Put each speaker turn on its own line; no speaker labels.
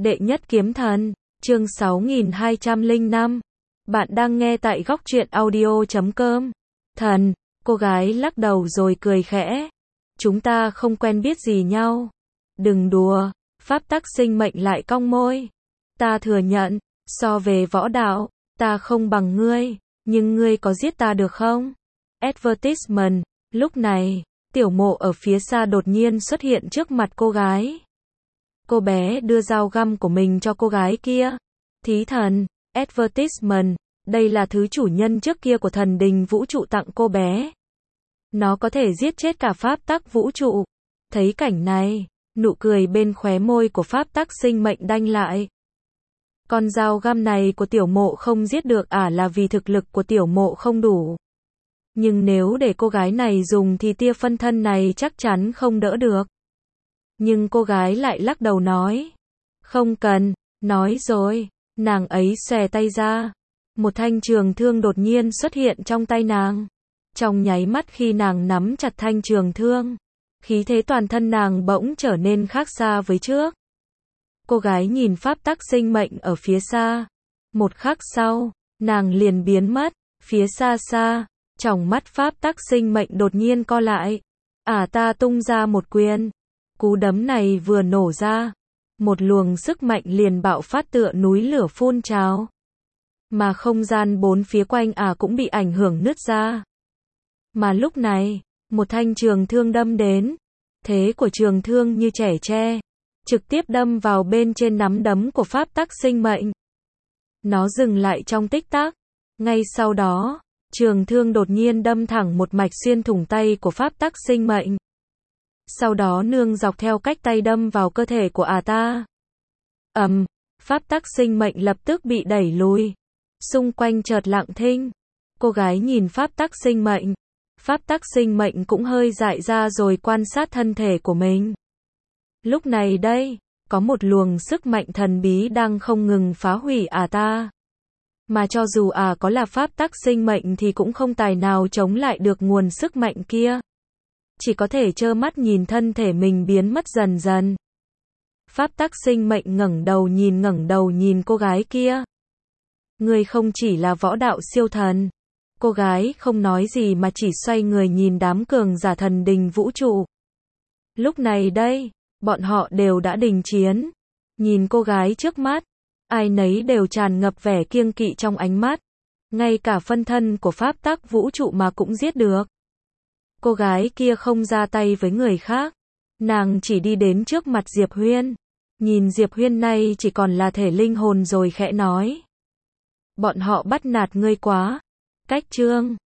Đệ nhất kiếm thần, chương 6205. Bạn đang nghe tại góc truyện audio.com. Thần, cô gái lắc đầu rồi cười khẽ. Chúng ta không quen biết gì nhau. Đừng đùa, pháp tắc sinh mệnh lại cong môi. Ta thừa nhận, so về võ đạo, ta không bằng ngươi, nhưng ngươi có giết ta được không? Advertisement, lúc này, Tiểu Mộ ở phía xa đột nhiên xuất hiện trước mặt cô gái. Cô bé đưa dao găm của mình cho cô gái kia. Thí thần, advertisement, đây là thứ chủ nhân trước kia của thần đình vũ trụ tặng cô bé. Nó có thể giết chết cả pháp tắc vũ trụ. Thấy cảnh này, nụ cười bên khóe môi của pháp tắc sinh mệnh đanh lại. Con dao găm này của Tiểu Mộ không giết được là vì thực lực của Tiểu Mộ không đủ. Nhưng nếu để cô gái này dùng thì tia phân thân này chắc chắn không đỡ được. Nhưng cô gái lại lắc đầu nói. Không cần, nói rồi, nàng ấy xòe tay ra. Một thanh trường thương đột nhiên xuất hiện trong tay nàng. Trong nháy mắt khi nàng nắm chặt thanh trường thương, khí thế toàn thân nàng bỗng trở nên khác xa với trước. Cô gái nhìn pháp tắc sinh mệnh ở phía xa. Một khắc sau, nàng liền biến mất, phía xa xa, tròng mắt pháp tắc sinh mệnh đột nhiên co lại. Ta tung ra một quyền. Cú đấm này vừa nổ ra, một luồng sức mạnh liền bạo phát tựa núi lửa phun trào. Mà không gian bốn phía quanh cũng bị ảnh hưởng nứt ra. Mà lúc này, một thanh trường thương đâm đến. Thế của trường thương như chẻ tre, trực tiếp đâm vào bên trên nắm đấm của pháp tắc sinh mệnh. Nó dừng lại trong tích tắc. Ngay sau đó, trường thương đột nhiên đâm thẳng một mạch xuyên thủng tay của pháp tắc sinh mệnh. Sau đó nương dọc theo cách tay đâm vào cơ thể của ta. Pháp tắc sinh mệnh lập tức bị đẩy lùi. Xung quanh chợt lặng thinh. Cô gái nhìn pháp tắc sinh mệnh. Pháp tắc sinh mệnh cũng hơi dại ra rồi quan sát thân thể của mình. Lúc này đây, có một luồng sức mạnh thần bí đang không ngừng phá hủy ta. Mà cho dù có là pháp tắc sinh mệnh thì cũng không tài nào chống lại được nguồn sức mạnh kia. Chỉ có thể trơ mắt nhìn thân thể mình biến mất dần dần. Pháp tắc sinh mệnh ngẩng đầu nhìn cô gái kia. Người không chỉ là võ đạo siêu thần. Cô gái không nói gì mà chỉ xoay người nhìn đám cường giả thần đình vũ trụ. Lúc này đây, bọn họ đều đã đình chiến. Nhìn cô gái trước mắt, ai nấy đều tràn ngập vẻ kiêng kỵ trong ánh mắt. Ngay cả phân thân của pháp tắc vũ trụ mà cũng giết được. Cô gái kia không ra tay với người khác. Nàng chỉ đi đến trước mặt Diệp Huyên. Nhìn Diệp Huyên này chỉ còn là thể linh hồn rồi khẽ nói. Bọn họ bắt nạt ngươi quá. Cách chương